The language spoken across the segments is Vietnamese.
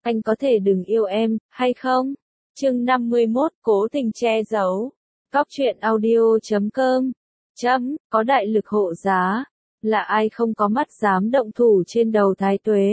anh có thể đừng yêu em, hay không? Chương 51, cố tình che giấu. Cóc truyện audio.com. Có đại lực hộ giá. Là ai không có mắt dám động thủ trên đầu Thái Tuế.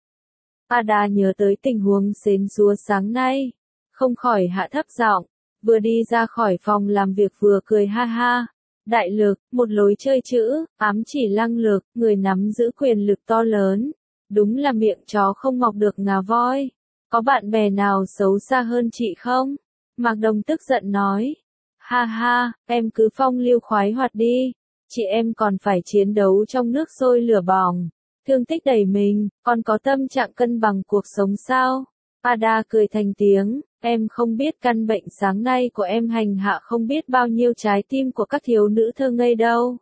Ada nhớ tới tình huống xến xúa sáng nay. Không khỏi hạ thấp giọng. Vừa đi ra khỏi phòng làm việc vừa cười ha ha. Đại lực, một lối chơi chữ, ám chỉ lăng lực, người nắm giữ quyền lực to lớn. Đúng là miệng chó không mọc được ngà voi. Có bạn bè nào xấu xa hơn chị không? Mạc Đồng tức giận nói. Ha ha, em cứ phong lưu khoái hoạt đi. Chị em còn phải chiến đấu trong nước sôi lửa bỏng. Thương tích đầy mình, còn có tâm trạng cân bằng cuộc sống sao? Ada cười thành tiếng. Em không biết căn bệnh sáng nay của em hành hạ không biết bao nhiêu trái tim của các thiếu nữ thơ ngây đâu.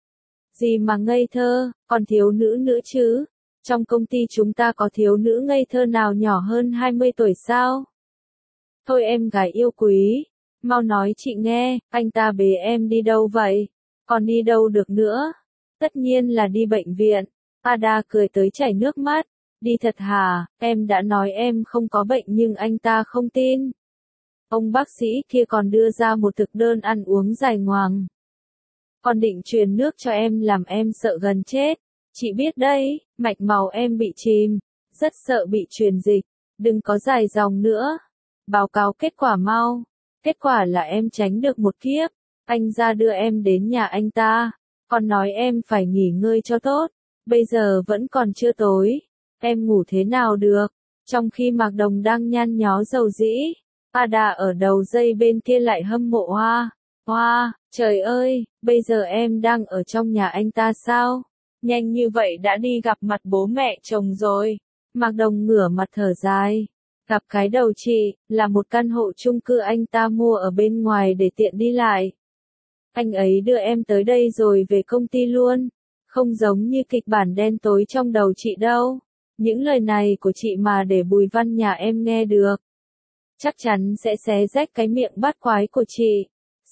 Gì mà ngây thơ, còn thiếu nữ nữa chứ? Trong công ty chúng ta có thiếu nữ ngây thơ nào nhỏ hơn 20 tuổi sao? Thôi em gái yêu quý, mau nói chị nghe, anh ta bế em đi đâu vậy? Còn đi đâu được nữa? Tất nhiên là đi bệnh viện. Ada cười tới chảy nước mắt. Đi thật hả, em đã nói em không có bệnh nhưng anh ta không tin. Ông bác sĩ kia còn đưa ra một thực đơn ăn uống dài ngoằng. Còn định truyền nước cho em làm em sợ gần chết. Chị biết đấy, mạch máu em bị chìm, rất sợ bị truyền dịch, đừng có dài dòng nữa. Báo cáo kết quả mau. Kết quả là em tránh được một kiếp. Anh ra đưa em đến nhà anh ta, còn nói em phải nghỉ ngơi cho tốt. Bây giờ vẫn còn chưa tối. Em ngủ thế nào được? Trong khi Mạc Đồng đang nhăn nhó dầu dĩ, Ada ở đầu dây bên kia lại hâm mộ Hoa. Hoa, trời ơi, bây giờ em đang ở trong nhà anh ta sao? Nhanh như vậy đã đi gặp mặt bố mẹ chồng rồi. Mạc Đồng ngửa mặt thở dài. Gặp cái đầu chị, là một căn hộ chung cư anh ta mua ở bên ngoài để tiện đi lại. Anh ấy đưa em tới đây rồi về công ty luôn. Không giống như kịch bản đen tối trong đầu chị đâu. Những lời này của chị mà để Bùi Văn nhà em nghe được. Chắc chắn sẽ xé rách cái miệng bát quái của chị.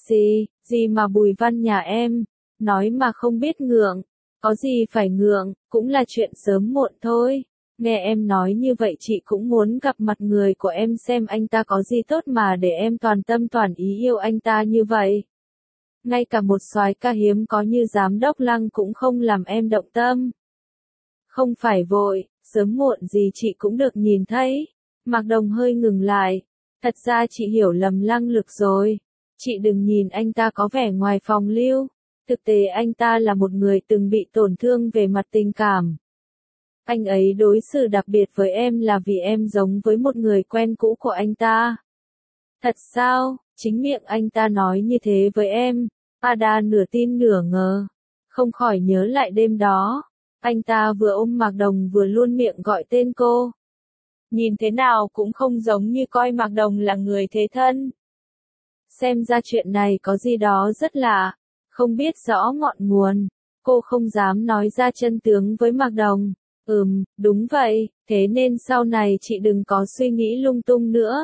Gì mà Bùi Văn nhà em, nói mà không biết ngượng. Có gì phải ngượng, cũng là chuyện sớm muộn thôi. Nghe em nói như vậy chị cũng muốn gặp mặt người của em xem anh ta có gì tốt mà để em toàn tâm toàn ý yêu anh ta như vậy. Ngay cả một soái ca hiếm có như giám đốc Lăng cũng không làm em động tâm. Không phải vội, sớm muộn gì chị cũng được nhìn thấy. Mạc Đồng hơi ngừng lại. Thật ra chị hiểu lầm Lăng Lực rồi. Chị đừng nhìn anh ta có vẻ ngoài phong lưu. Thực tế anh ta là một người từng bị tổn thương về mặt tình cảm. Anh ấy đối xử đặc biệt với em là vì em giống với một người quen cũ của anh ta. Thật sao? Chính miệng anh ta nói như thế với em. Ada nửa tin nửa ngờ. Không khỏi nhớ lại đêm đó. Anh ta vừa ôm Mạc Đồng vừa luôn miệng gọi tên cô. Nhìn thế nào cũng không giống như coi Mạc Đồng là người thế thân. Xem ra chuyện này có gì đó rất lạ. Không biết rõ ngọn nguồn. Cô không dám nói ra chân tướng với Mạc Đồng. Đúng vậy, thế nên sau này chị đừng có suy nghĩ lung tung nữa.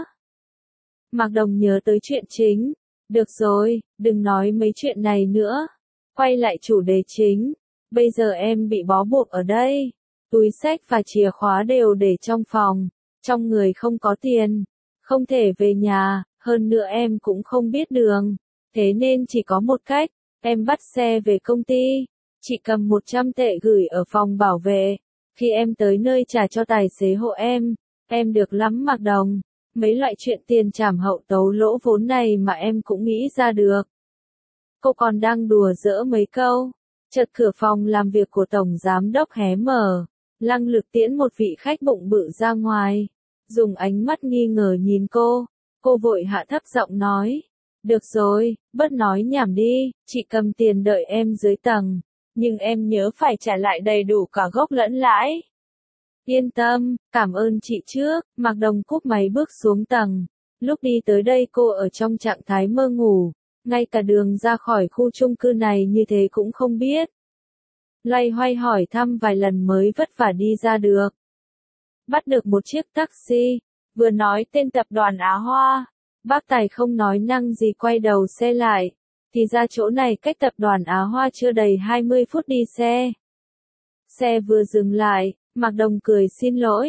Mạc Đồng nhớ tới chuyện chính. Được rồi, đừng nói mấy chuyện này nữa. Quay lại chủ đề chính. Bây giờ em bị bó buộc ở đây. Túi xách và chìa khóa đều để trong phòng. Trong người không có tiền. Không thể về nhà, hơn nữa em cũng không biết đường. Thế nên chỉ có một cách, em bắt xe về công ty. Chị cầm 100 tệ gửi ở phòng bảo vệ. Khi em tới nơi trả cho tài xế hộ em được lắm Mạc Đồng. Mấy loại chuyện tiền trảm hậu tấu lỗ vốn này mà em cũng nghĩ ra được. Cô còn đang đùa giỡn mấy câu. Chợt cửa phòng làm việc của Tổng Giám Đốc hé mở. Lăng Lực tiễn một vị khách bụng bự ra ngoài. Dùng ánh mắt nghi ngờ nhìn cô. Cô vội hạ thấp giọng nói. Được rồi, bớt nói nhảm đi, chị cầm tiền đợi em dưới tầng. Nhưng em nhớ phải trả lại đầy đủ cả gốc lẫn lãi. Yên tâm, cảm ơn chị trước. Mạc Đồng cúp máy bước xuống tầng. Lúc đi tới đây cô ở trong trạng thái mơ ngủ. Ngay cả đường ra khỏi khu chung cư này như thế cũng không biết. Loay hoay hỏi thăm vài lần mới vất vả đi ra được. Bắt được một chiếc taxi. Vừa nói tên tập đoàn Á Hoa. Bác tài không nói năng gì quay đầu xe lại. Thì ra chỗ này cách tập đoàn Á Hoa chưa đầy 20 phút đi xe. Xe vừa dừng lại, Mạc Đồng cười xin lỗi.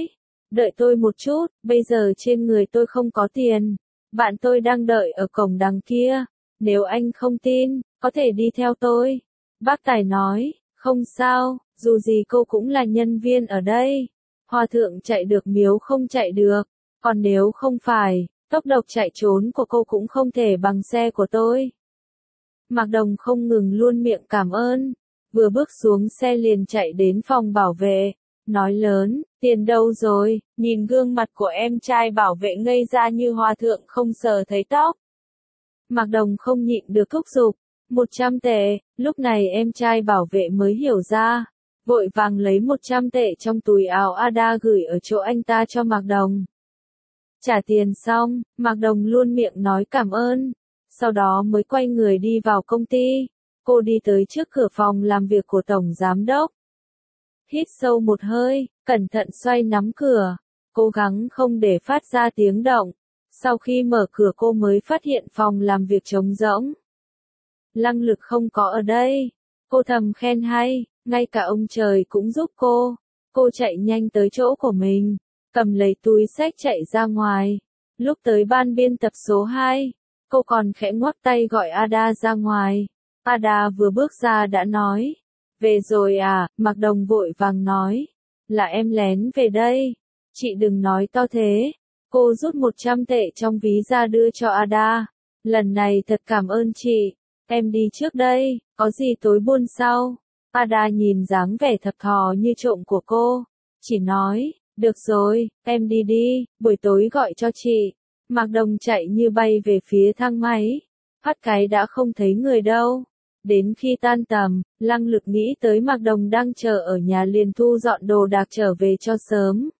Đợi tôi một chút, bây giờ trên người tôi không có tiền. Bạn tôi đang đợi ở cổng đằng kia. Nếu anh không tin, có thể đi theo tôi. Bác Tài nói, không sao, dù gì cô cũng là nhân viên ở đây. Hòa thượng chạy được miếu không chạy được. Còn nếu không phải, tốc độ chạy trốn của cô cũng không thể bằng xe của tôi. Mạc Đồng không ngừng luôn miệng cảm ơn. Vừa bước xuống xe liền chạy đến phòng bảo vệ. Nói lớn, tiền đâu rồi, nhìn gương mặt của em trai bảo vệ ngây ra như hòa thượng không sờ thấy tóc. Mạc Đồng không nhịn được thúc giục, 100 tệ, lúc này em trai bảo vệ mới hiểu ra, vội vàng lấy 100 tệ trong túi áo Ada gửi ở chỗ anh ta cho Mạc Đồng. Trả tiền xong, Mạc Đồng luôn miệng nói cảm ơn, sau đó mới quay người đi vào công ty, cô đi tới trước cửa phòng làm việc của Tổng Giám Đốc. Hít sâu một hơi, cẩn thận xoay nắm cửa, cố gắng không để phát ra tiếng động. Sau khi mở cửa cô mới phát hiện phòng làm việc trống rỗng. Lăng Lực không có ở đây. Cô thầm khen hay, ngay cả ông trời cũng giúp cô. Cô chạy nhanh tới chỗ của mình, cầm lấy túi xách chạy ra ngoài. Lúc tới ban biên tập số 2, cô còn khẽ ngoắc tay gọi Ada ra ngoài. Ada vừa bước ra đã nói, về rồi à, Mạc Đồng vội vàng nói, là em lén về đây. Chị đừng nói to thế. Cô rút 100 tệ trong ví ra đưa cho Ada. Lần này thật cảm ơn chị. Em đi trước đây, có gì tối buôn sau. Ada nhìn dáng vẻ thập thò như trộm của cô. Chỉ nói, được rồi, em đi đi, buổi tối gọi cho chị. Mạc Đồng chạy như bay về phía thang máy. Phát cái đã không thấy người đâu. Đến khi tan tầm, Lăng Lực nghĩ tới Mạc Đồng đang chờ ở nhà liền thu dọn đồ đạc trở về cho sớm.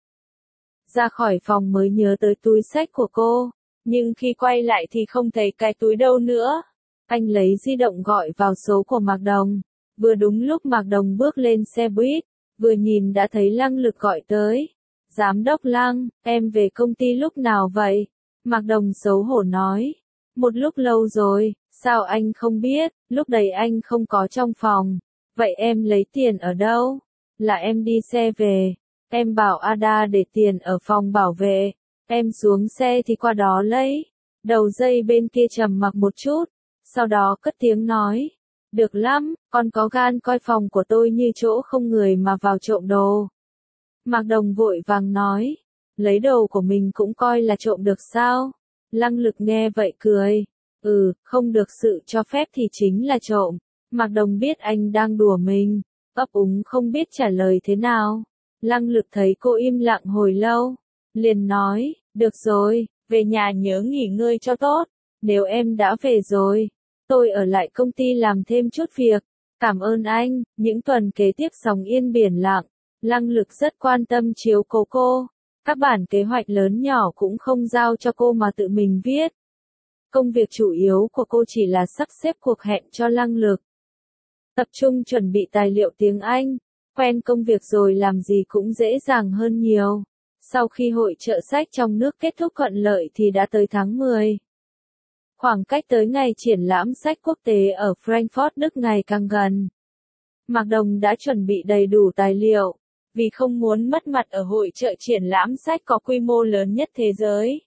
Ra khỏi phòng mới nhớ tới túi xách của cô, nhưng khi quay lại thì không thấy cái túi đâu nữa. Anh lấy di động gọi vào số của Mạc Đồng, vừa đúng lúc Mạc Đồng bước lên xe buýt, vừa nhìn đã thấy Lăng Lực gọi tới. Giám đốc Lăng, em về công ty lúc nào vậy? Mạc Đồng xấu hổ nói, một lúc lâu rồi, sao anh không biết, lúc đấy anh không có trong phòng. Vậy em lấy tiền ở đâu? Là em đi xe về. Em bảo Ada để tiền ở phòng bảo vệ. Em xuống xe thì qua đó lấy. Đầu dây bên kia trầm mặc một chút. Sau đó cất tiếng nói. Được lắm, con có gan coi phòng của tôi như chỗ không người mà vào trộm đồ. Mạc Đồng vội vàng nói. Lấy đồ của mình cũng coi là trộm được sao? Lăng Lực nghe vậy cười. Không được sự cho phép thì chính là trộm. Mạc Đồng biết anh đang đùa mình. Ấp úng không biết trả lời thế nào. Lăng Lực thấy cô im lặng hồi lâu, liền nói, được rồi, về nhà nhớ nghỉ ngơi cho tốt, nếu em đã về rồi, tôi ở lại công ty làm thêm chút việc, cảm ơn anh. Những tuần kế tiếp sóng yên biển lặng, Lăng Lực rất quan tâm chiếu cố cô, các bản kế hoạch lớn nhỏ cũng không giao cho cô mà tự mình viết. Công việc chủ yếu của cô chỉ là sắp xếp cuộc hẹn cho Lăng Lực. Tập trung chuẩn bị tài liệu tiếng Anh. Quen công việc rồi làm gì cũng dễ dàng hơn nhiều. Sau khi hội chợ sách trong nước kết thúc thuận lợi thì đã tới tháng 10. Khoảng cách tới ngày triển lãm sách quốc tế ở Frankfurt Đức ngày càng gần. Mạc Đồng đã chuẩn bị đầy đủ tài liệu, vì không muốn mất mặt ở hội chợ triển lãm sách có quy mô lớn nhất thế giới.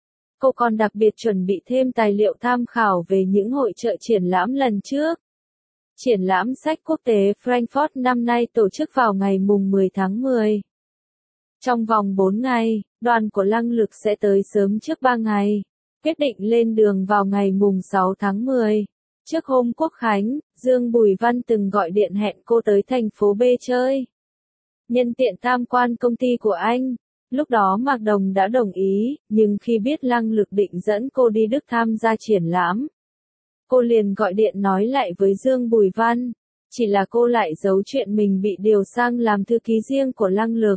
Cô còn đặc biệt chuẩn bị thêm tài liệu tham khảo về những hội chợ triển lãm lần trước. Triển lãm sách quốc tế Frankfurt năm nay tổ chức vào ngày mùng 10 tháng 10. Trong vòng 4 ngày, đoàn của Lăng Lực sẽ tới sớm trước 3 ngày. Quyết định lên đường vào ngày mùng 6 tháng 10. Trước hôm Quốc Khánh, Dương Bùi Văn từng gọi điện hẹn cô tới thành phố B chơi. Nhân tiện tham quan công ty của anh. Lúc đó Mạc Đồng đã đồng ý, nhưng khi biết Lăng Lực định dẫn cô đi Đức tham gia triển lãm, cô liền gọi điện nói lại với Dương Bùi Văn. Chỉ là cô lại giấu chuyện mình bị điều sang làm thư ký riêng của Lăng Lực.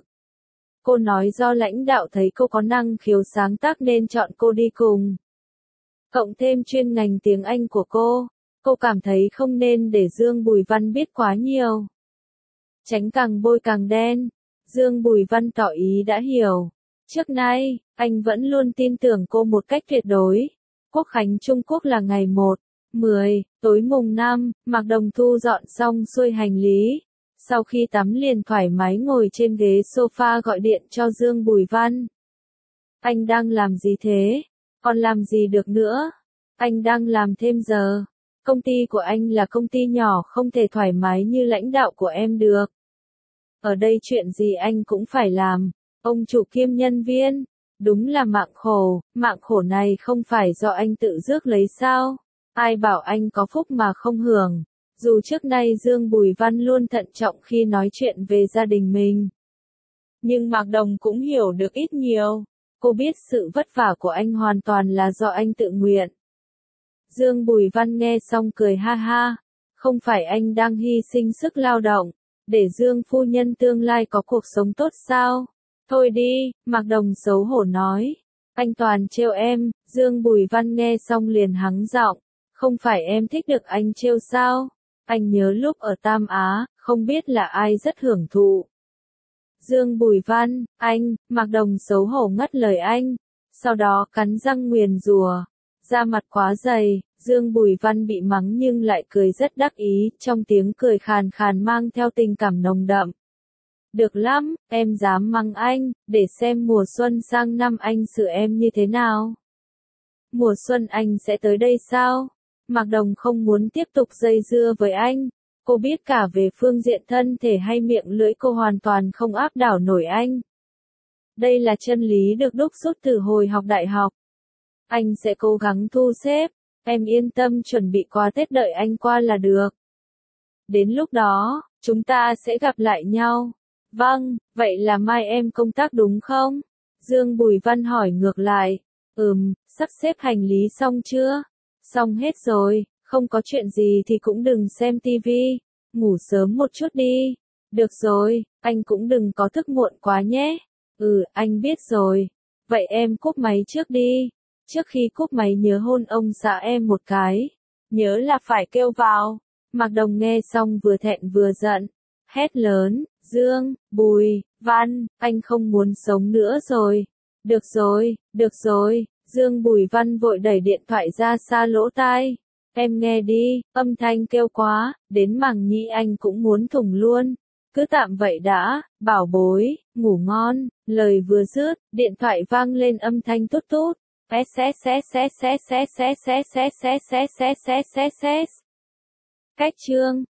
Cô nói do lãnh đạo thấy cô có năng khiếu sáng tác nên chọn cô đi cùng. Cộng thêm chuyên ngành tiếng Anh của cô cảm thấy không nên để Dương Bùi Văn biết quá nhiều. Tránh càng bôi càng đen. Dương Bùi Văn tỏ ý đã hiểu. Trước nay, anh vẫn luôn tin tưởng cô một cách tuyệt đối. Quốc khánh Trung Quốc là ngày 1/10, tối mùng 5, Mạc Đồng thu dọn xong xuôi hành lý. Sau khi tắm liền thoải mái ngồi trên ghế sofa gọi điện cho Dương Bùi Văn. Anh đang làm gì thế? Còn làm gì được nữa? Anh đang làm thêm giờ. Công ty của anh là công ty nhỏ không thể thoải mái như lãnh đạo của em được. Ở đây chuyện gì anh cũng phải làm. Ông chủ kiêm nhân viên. Đúng là mạng khổ này không phải do anh tự rước lấy sao? Ai bảo anh có phúc mà không hưởng. Dù trước nay Dương Bùi Văn luôn thận trọng khi nói chuyện về gia đình mình. Nhưng Mạc Đồng cũng hiểu được ít nhiều. Cô biết sự vất vả của anh hoàn toàn là do anh tự nguyện. Dương Bùi Văn nghe xong cười ha ha. Không phải anh đang hy sinh sức lao động, để Dương phu nhân tương lai có cuộc sống tốt sao? Thôi đi, Mạc Đồng xấu hổ nói. Anh toàn trêu em. Dương Bùi Văn nghe xong liền hắng giọng. Không phải em thích được anh trêu sao? Anh nhớ lúc ở Tam Á, không biết là ai rất hưởng thụ. Dương Bùi Văn, anh, Mạc Đồng xấu hổ ngắt lời anh. Sau đó cắn răng nguyền rủa. Da mặt quá dày, Dương Bùi Văn bị mắng nhưng lại cười rất đắc ý, trong tiếng cười khàn khàn mang theo tình cảm nồng đậm. Được lắm, em dám mắng anh, để xem mùa xuân sang năm anh xử em như thế nào. Mùa xuân anh sẽ tới đây sao? Mạc Đồng không muốn tiếp tục dây dưa với anh. Cô biết cả về phương diện thân thể hay miệng lưỡi cô hoàn toàn không áp đảo nổi anh. Đây là chân lý được đúc rút từ hồi học đại học. Anh sẽ cố gắng thu xếp, em yên tâm chuẩn bị quà Tết đợi anh qua là được. Đến lúc đó, chúng ta sẽ gặp lại nhau. Vâng, vậy là mai em công tác đúng không? Dương Bùi Văn hỏi ngược lại. Sắp xếp hành lý xong chưa? Xong hết rồi, không có chuyện gì thì cũng đừng xem tivi, ngủ sớm một chút đi. Được rồi, anh cũng đừng có thức muộn quá nhé. Anh biết rồi. Vậy em cúp máy trước đi. Trước khi cúp máy nhớ hôn ông xã em một cái. Nhớ là phải kêu vào. Mạc Đồng nghe xong vừa thẹn vừa giận. Hét lớn, Dương, Bùi, Văn, anh không muốn sống nữa rồi. Được rồi. Dương Bùi Văn vội đẩy điện thoại ra xa lỗ tai. Em nghe đi, âm thanh kêu quá, đến màng nhĩ anh cũng muốn thủng luôn. Cứ tạm vậy đã, bảo bối, ngủ ngon. Lời vừa dứt, điện thoại vang lên âm thanh tút tút. Cách chương